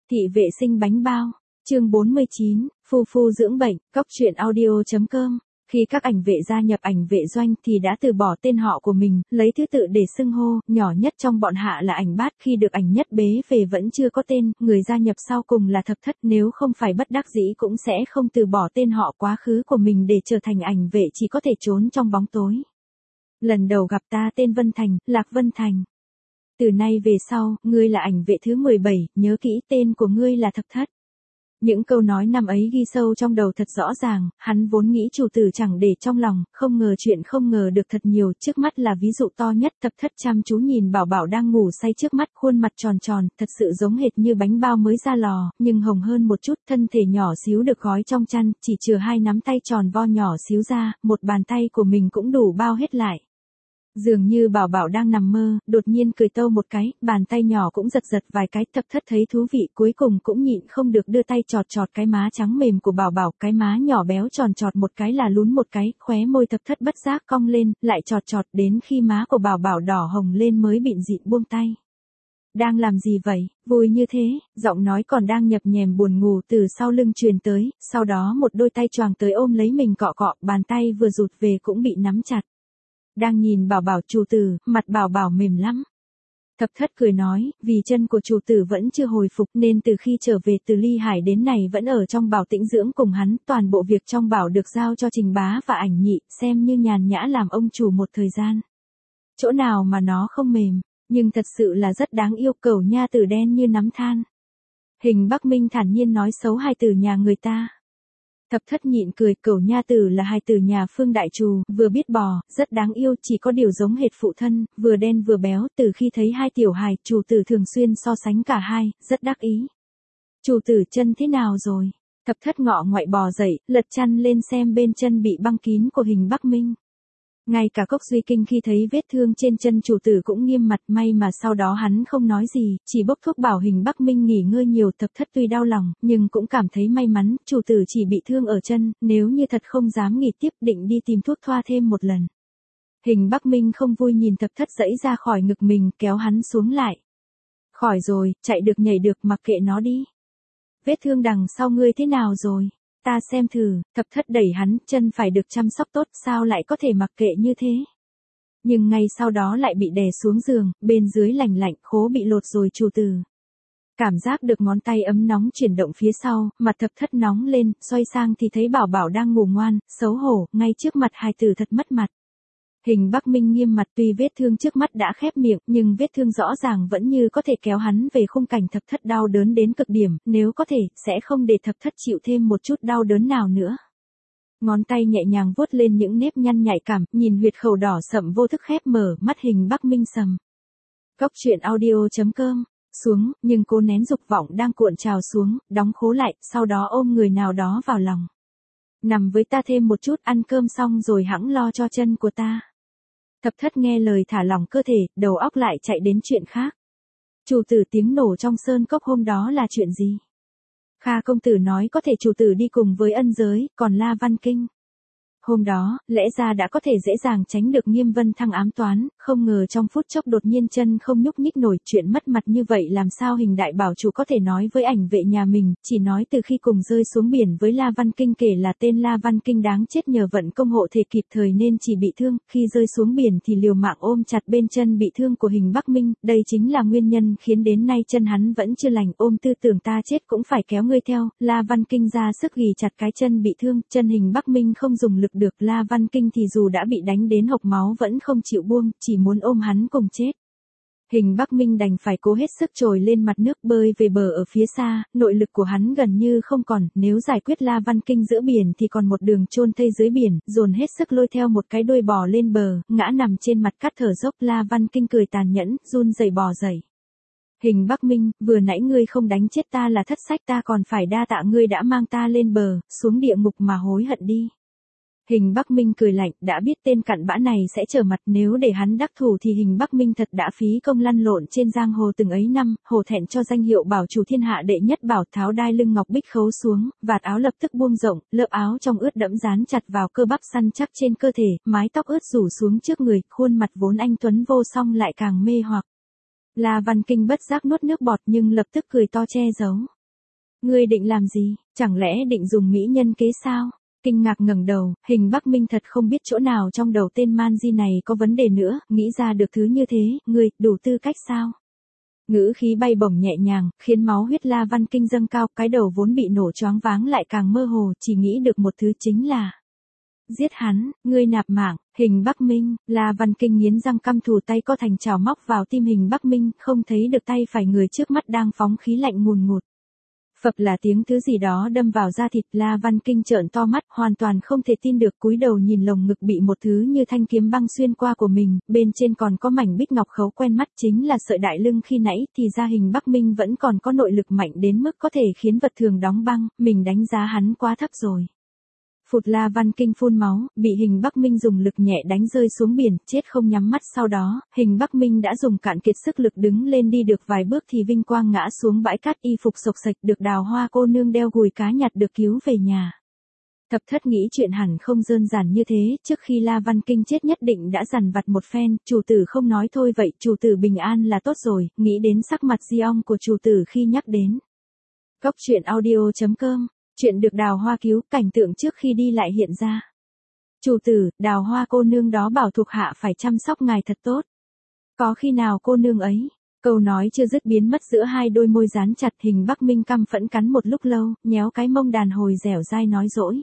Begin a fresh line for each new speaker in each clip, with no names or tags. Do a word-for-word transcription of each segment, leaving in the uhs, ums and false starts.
Thị vệ sinh bánh bao. Chương bốn mươi chín, Phu Phu dưỡng bệnh, cóc truyện audio chấm com. Khi các ảnh vệ gia nhập ảnh vệ doanh thì đã từ bỏ tên họ của mình, lấy thứ tự để xưng hô, nhỏ nhất trong bọn hạ là ảnh bát, khi được ảnh nhất bế về vẫn chưa có tên, người gia nhập sau cùng là thập thất, nếu không phải bất đắc dĩ cũng sẽ không từ bỏ tên họ quá khứ của mình để trở thành ảnh vệ, chỉ có thể trốn trong bóng tối. Lần đầu gặp ta tên Vân Thành, Lạc Vân Thành. Từ nay về sau, ngươi là ảnh vệ thứ mười bảy, nhớ kỹ tên của ngươi là thập thất. Những câu nói năm ấy ghi sâu trong đầu thật rõ ràng, hắn vốn nghĩ chủ tử chẳng để trong lòng, không ngờ chuyện không ngờ được thật nhiều, trước mắt là ví dụ to nhất. Thập thất chăm chú nhìn Bảo Bảo đang ngủ say trước mắt, khuôn mặt tròn tròn, thật sự giống hệt như bánh bao mới ra lò, nhưng hồng hơn một chút, thân thể nhỏ xíu được gói trong chăn, chỉ chừa hai nắm tay tròn vo nhỏ xíu ra, một bàn tay của mình cũng đủ bao hết lại. Dường như Bảo Bảo đang nằm mơ, đột nhiên cười tâu một cái, bàn tay nhỏ cũng giật giật vài cái, thập thất thấy thú vị, cuối cùng cũng nhịn không được đưa tay chọt chọt cái má trắng mềm của Bảo Bảo, cái má nhỏ béo tròn chọt một cái là lún một cái, khóe môi thập thất bất giác cong lên, lại chọt chọt đến khi má của Bảo Bảo đỏ hồng lên mới bịn dịn buông tay. Đang làm gì vậy, vui như thế, giọng nói còn đang nhập nhèm buồn ngủ từ sau lưng truyền tới, sau đó một đôi tay choàng tới ôm lấy mình cọ cọ, bàn tay vừa rụt về cũng bị nắm chặt. Đang nhìn Bảo Bảo chủ tử, mặt Bảo Bảo mềm lắm. Thập thất cười nói, vì chân của chủ tử vẫn chưa hồi phục nên từ khi trở về từ Ly Hải đến này vẫn ở trong Bảo tĩnh dưỡng cùng hắn, toàn bộ việc trong Bảo được giao cho Trình Bá và Ảnh Nhị, xem như nhàn nhã làm ông chủ một thời gian. Chỗ nào mà nó không mềm, nhưng thật sự là rất đáng yêu, cẩu nha tử đen như nắm than. Hình Bắc Minh thản nhiên nói xấu hai từ nhà người ta. Thập thất nhịn cười, cẩu nha tử là hài tử nhà Phương Đại Trù, vừa biết bò, rất đáng yêu, chỉ có điều giống hệt phụ thân, vừa đen vừa béo, từ khi thấy hai tiểu hài, chủ tử thường xuyên so sánh cả hai, rất đắc ý. Chủ tử chân thế nào rồi? Thập thất ngọ ngoại bò dậy, lật chăn lên xem bên chân bị băng kín của Hình Bắc Minh. Ngay cả Cốc Duy Kinh khi thấy vết thương trên chân chủ tử cũng nghiêm mặt, may mà sau đó hắn không nói gì, chỉ bốc thuốc bảo Hình Bắc Minh nghỉ ngơi nhiều. Thập thất tuy đau lòng, nhưng cũng cảm thấy may mắn, chủ tử chỉ bị thương ở chân, nếu như thật không dám nghỉ tiếp, định đi tìm thuốc thoa thêm một lần. Hình Bắc Minh không vui nhìn thập thất dẫy ra khỏi ngực mình, kéo hắn xuống lại. Khỏi rồi, chạy được nhảy được, mặc kệ nó đi. Vết thương đằng sau ngươi thế nào rồi? Ta xem thử. Thập thất đẩy hắn, chân phải được chăm sóc tốt, sao lại có thể mặc kệ như thế? Nhưng ngay sau đó lại bị đè xuống giường, bên dưới lạnh lạnh, khố bị lột rồi chủ tử. Cảm giác được ngón tay ấm nóng chuyển động phía sau, mặt thập thất nóng lên, xoay sang thì thấy Bảo Bảo đang ngủ ngoan, xấu hổ, ngay trước mặt hài tử thật mất mặt. Hình Bắc Minh nghiêm mặt, tuy vết thương trước mắt đã khép miệng, nhưng vết thương rõ ràng vẫn như có thể kéo hắn về khung cảnh. Thập thất đau đớn đến cực điểm, nếu có thể, sẽ không để thập thất chịu thêm một chút đau đớn nào nữa. Ngón tay nhẹ nhàng vuốt lên những nếp nhăn nhạy cảm, nhìn huyệt khẩu đỏ sậm vô thức khép mở, mắt Hình Bắc Minh sầm. Cóc truyện audio chấm com. Xuống, nhưng cô nén dục vọng đang cuộn trào xuống, đóng khố lại, sau đó ôm người nào đó vào lòng. Nằm với ta thêm một chút, ăn cơm xong rồi hẵng lo cho chân của ta. Thập thất nghe lời thả lỏng cơ thể, đầu óc lại chạy đến chuyện khác. Chủ tử tiếng nổ trong sơn cốc hôm đó là chuyện gì? Kha công tử nói có thể chủ tử đi cùng với ân giới, còn La Văn Kinh. Hôm đó, lẽ ra đã có thể dễ dàng tránh được Nghiêm Vân Thăng ám toán, không ngờ trong phút chốc đột nhiên chân không nhúc nhích nổi, chuyện mất mặt như vậy làm sao Hình đại bảo chủ có thể nói với ảnh vệ nhà mình, chỉ nói từ khi cùng rơi xuống biển với La Văn Kinh, kể là tên La Văn Kinh đáng chết nhờ vận công hộ thể kịp thời nên chỉ bị thương, khi rơi xuống biển thì liều mạng ôm chặt bên chân bị thương của Hình Bắc Minh, đây chính là nguyên nhân khiến đến nay chân hắn vẫn chưa lành. Ôm tư tưởng ta chết cũng phải kéo ngươi theo, La Văn Kinh ra sức ghì chặt cái chân bị thương, chân Hình Bắc Minh không dùng lực được, La Văn Kinh thì dù đã bị đánh đến hộc máu vẫn không chịu buông, chỉ muốn ôm hắn cùng chết. Hình Bắc Minh đành phải cố hết sức trồi lên mặt nước bơi về bờ ở phía xa, nội lực của hắn gần như không còn, nếu giải quyết La Văn Kinh giữa biển thì còn một đường chôn thây dưới biển, dồn hết sức lôi theo một cái đuôi bò lên bờ, ngã nằm trên mặt cát thở dốc. La Văn Kinh cười tàn nhẫn, run rẩy bò dậy. Hình Bắc Minh, vừa nãy ngươi không đánh chết ta là thất sách, ta còn phải đa tạ ngươi đã mang ta lên bờ, xuống địa ngục mà hối hận đi. Hình Bắc Minh cười lạnh, đã biết tên cặn bã này sẽ trở mặt, nếu để hắn đắc thủ thì Hình Bắc Minh thật đã phí công lăn lộn trên giang hồ từng ấy năm, hổ thẹn cho danh hiệu bảo chủ thiên hạ đệ nhất bảo. Tháo đai lưng ngọc bích khấu xuống, vạt áo lập tức buông rộng, lớp áo trong ướt đẫm dán chặt vào cơ bắp săn chắc trên cơ thể, mái tóc ướt rủ xuống trước người, khuôn mặt vốn anh tuấn vô song lại càng mê hoặc. La Văn Kinh bất giác nuốt nước bọt nhưng lập tức cười to che giấu. Ngươi định làm gì, chẳng lẽ định dùng mỹ nhân kế sao? Kinh ngạc ngẩng đầu, Hình Bắc Minh thật không biết chỗ nào trong đầu tên man di này có vấn đề nữa, nghĩ ra được thứ như thế, ngươi, đủ tư cách sao? Ngữ khí bay bổng nhẹ nhàng, khiến máu huyết La Văn Kinh dâng cao, cái đầu vốn bị nổ choáng váng lại càng mơ hồ, chỉ nghĩ được một thứ chính là giết hắn, ngươi nạp mạng. Hình Bắc Minh. La Văn Kinh nghiến răng căm thù, tay co thành chảo móc vào tim Hình Bắc Minh, không thấy được tay phải người trước mắt đang phóng khí lạnh ngùn ngụt. Phập là tiếng thứ gì đó đâm vào da thịt, La Văn Kinh trợn to mắt, hoàn toàn không thể tin được, cúi đầu nhìn lồng ngực bị một thứ như thanh kiếm băng xuyên qua của mình, bên trên còn có mảnh bích ngọc khấu quen mắt, chính là sợi đại lưng khi nãy, thì ra Hình Bắc Minh vẫn còn có nội lực mạnh đến mức có thể khiến vật thường đóng băng, mình đánh giá hắn quá thấp rồi. Phụt, La Văn Kinh phun máu, bị Hình Bắc Minh dùng lực nhẹ đánh rơi xuống biển, chết không nhắm mắt. Sau đó, Hình Bắc Minh đã dùng cạn kiệt sức lực đứng lên đi được vài bước thì vinh quang ngã xuống bãi cát, y phục xộc xệch, được Đào Hoa cô nương đeo gùi cá nhặt được cứu về nhà. Thập Thất nghĩ chuyện hẳn không đơn giản như thế, trước khi La Văn Kinh chết nhất định đã dằn vặt một phen, chủ tử không nói thôi vậy, chủ tử bình an là tốt rồi, nghĩ đến sắc mặt di ong của chủ tử khi nhắc đến. Cốc truyện audio chấm com. Chuyện được Đào Hoa cứu, cảnh tượng trước khi đi lại hiện ra. Chủ tử, Đào Hoa cô nương đó bảo thuộc hạ phải chăm sóc ngài thật tốt. Có khi nào cô nương ấy? Câu nói chưa dứt biến mất giữa hai đôi môi dán chặt, Hình Bắc Minh căm phẫn cắn một lúc lâu, nhéo cái mông đàn hồi dẻo dai nói dỗi.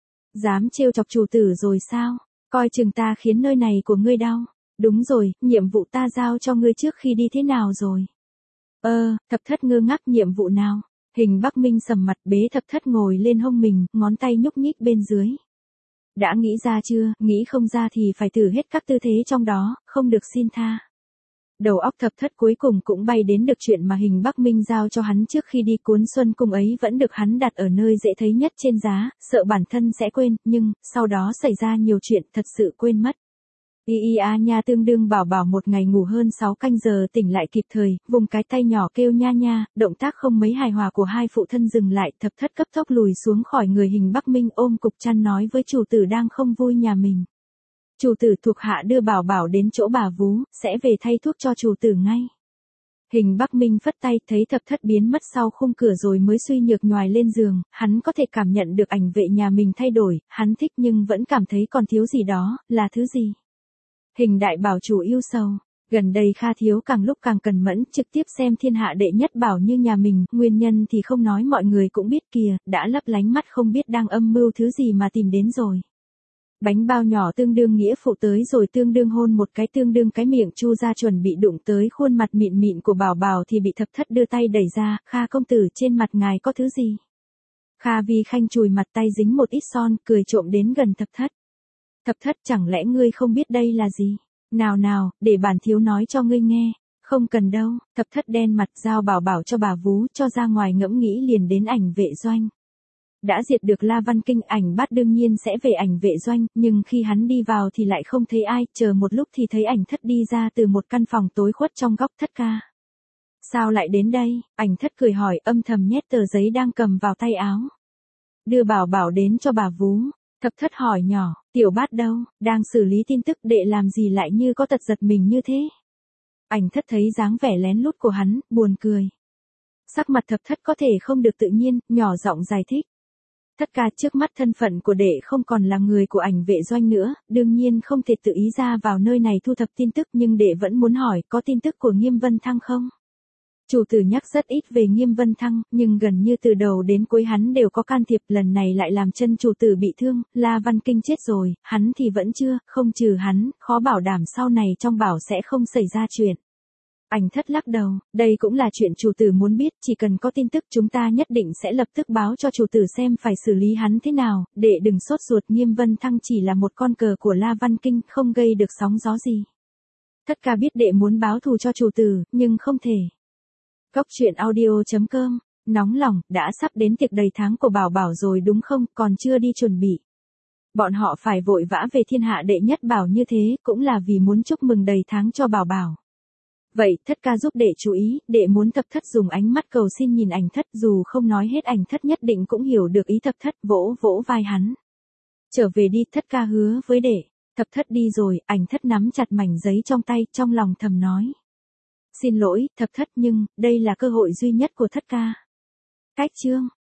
Dám trêu chọc chủ tử rồi sao? Coi chừng ta khiến nơi này của ngươi đau. Đúng rồi, nhiệm vụ ta giao cho ngươi trước khi đi thế nào rồi? Ơ, Thập Thất ngơ ngác, nhiệm vụ nào? Hình Bắc Minh sầm mặt, bế Thập Thất ngồi lên hông mình, ngón tay nhúc nhích bên dưới. Đã nghĩ ra chưa, nghĩ không ra thì phải thử hết các tư thế trong đó, không được xin tha. Đầu óc Thập Thất cuối cùng cũng bay đến được chuyện mà Hình Bắc Minh giao cho hắn trước khi đi, cuốn xuân cung ấy vẫn được hắn đặt ở nơi dễ thấy nhất trên giá, sợ bản thân sẽ quên, nhưng, sau đó xảy ra nhiều chuyện thật sự quên mất. Y y a nha, tương đương bảo bảo một ngày ngủ hơn sáu canh giờ tỉnh lại kịp thời, vùng cái tay nhỏ kêu nha nha, động tác không mấy hài hòa của hai phụ thân dừng lại, Thập Thất cấp tốc lùi xuống khỏi người Hình Bắc Minh, ôm cục chăn nói với chủ tử đang không vui nhà mình. Chủ tử, thuộc hạ đưa bảo bảo đến chỗ bà vú, sẽ về thay thuốc cho chủ tử ngay. Hình Bắc Minh phất tay, thấy Thập Thất biến mất sau khung cửa rồi mới suy nhược nhoài lên giường, hắn có thể cảm nhận được ảnh vệ nhà mình thay đổi, hắn thích nhưng vẫn cảm thấy còn thiếu gì đó, là thứ gì? Hình đại bảo chủ yêu sầu, gần đây Kha thiếu càng lúc càng cần mẫn, trực tiếp xem thiên hạ đệ nhất bảo như nhà mình, nguyên nhân thì không nói mọi người cũng biết kìa, đã lấp lánh mắt không biết đang âm mưu thứ gì mà tìm đến rồi. Bánh bao nhỏ tương đương nghĩa phụ tới rồi, tương đương hôn một cái, tương đương cái miệng chu ra chuẩn bị đụng tới khuôn mặt mịn mịn của bảo bảo thì bị Thập Thất đưa tay đẩy ra. Kha công tử, trên mặt ngài có thứ gì? Kha Vi Khanh chùi mặt, tay dính một ít son, cười trộm đến gần Thập Thất. Thập Thất, chẳng lẽ ngươi không biết đây là gì? Nào nào, để bản thiếu nói cho ngươi nghe. Không cần đâu. Thập Thất đen mặt, giao bảo bảo cho bà vú, cho ra ngoài ngẫm nghĩ liền đến ảnh vệ doanh. Đã diệt được La Văn Kinh, ảnh bát đương nhiên sẽ về ảnh vệ doanh, nhưng khi hắn đi vào thì lại không thấy ai, chờ một lúc thì thấy Ảnh Thất đi ra từ một căn phòng tối khuất trong góc. Thất ca. Sao lại đến đây? Ảnh Thất cười hỏi, âm thầm nhét tờ giấy đang cầm vào tay áo. Đưa bảo bảo đến cho bà vú. Thập Thất hỏi nhỏ, tiểu bát đâu, đang xử lý tin tức, đệ làm gì lại như có tật giật mình như thế? Ảnh Thất thấy dáng vẻ lén lút của hắn, buồn cười. Sắc mặt Thập Thất có thể không được tự nhiên, nhỏ giọng giải thích. Thất ca, trước mắt thân phận của đệ không còn là người của ảnh vệ doanh nữa, đương nhiên không thể tự ý ra vào nơi này thu thập tin tức, nhưng đệ vẫn muốn hỏi, có tin tức của Nghiêm Vân Thăng không? Chủ tử nhắc rất ít về Nghiêm Vân Thăng, nhưng gần như từ đầu đến cuối hắn đều có can thiệp, lần này lại làm chân chủ tử bị thương, La Văn Kinh chết rồi, hắn thì vẫn chưa, không trừ hắn, khó bảo đảm sau này trong bảo sẽ không xảy ra chuyện. Ảnh Thất lắc đầu, đây cũng là chuyện chủ tử muốn biết, chỉ cần có tin tức chúng ta nhất định sẽ lập tức báo cho chủ tử xem phải xử lý hắn thế nào, đệ đừng sốt ruột, Nghiêm Vân Thăng chỉ là một con cờ của La Văn Kinh, không gây được sóng gió gì. Thất ca biết đệ muốn báo thù cho chủ tử, nhưng không thể. Cốc truyện audio chấm com, nóng lòng, đã sắp đến tiệc đầy tháng của bảo bảo rồi đúng không, còn chưa đi chuẩn bị. Bọn họ phải vội vã về thiên hạ đệ nhất bảo như thế, cũng là vì muốn chúc mừng đầy tháng cho bảo bảo. Vậy, Thất ca giúp đệ chú ý, đệ muốn Thập Thất dùng ánh mắt cầu xin nhìn Ảnh Thất, dù không nói hết Ảnh Thất nhất định cũng hiểu được ý Thập Thất, vỗ vỗ vai hắn. Trở về đi, Thất ca hứa với đệ. Thập Thất đi rồi, Ảnh Thất nắm chặt mảnh giấy trong tay, trong lòng thầm nói. Xin lỗi, Thập Thất, nhưng, đây là cơ hội duy nhất của Thất ca. Cách chương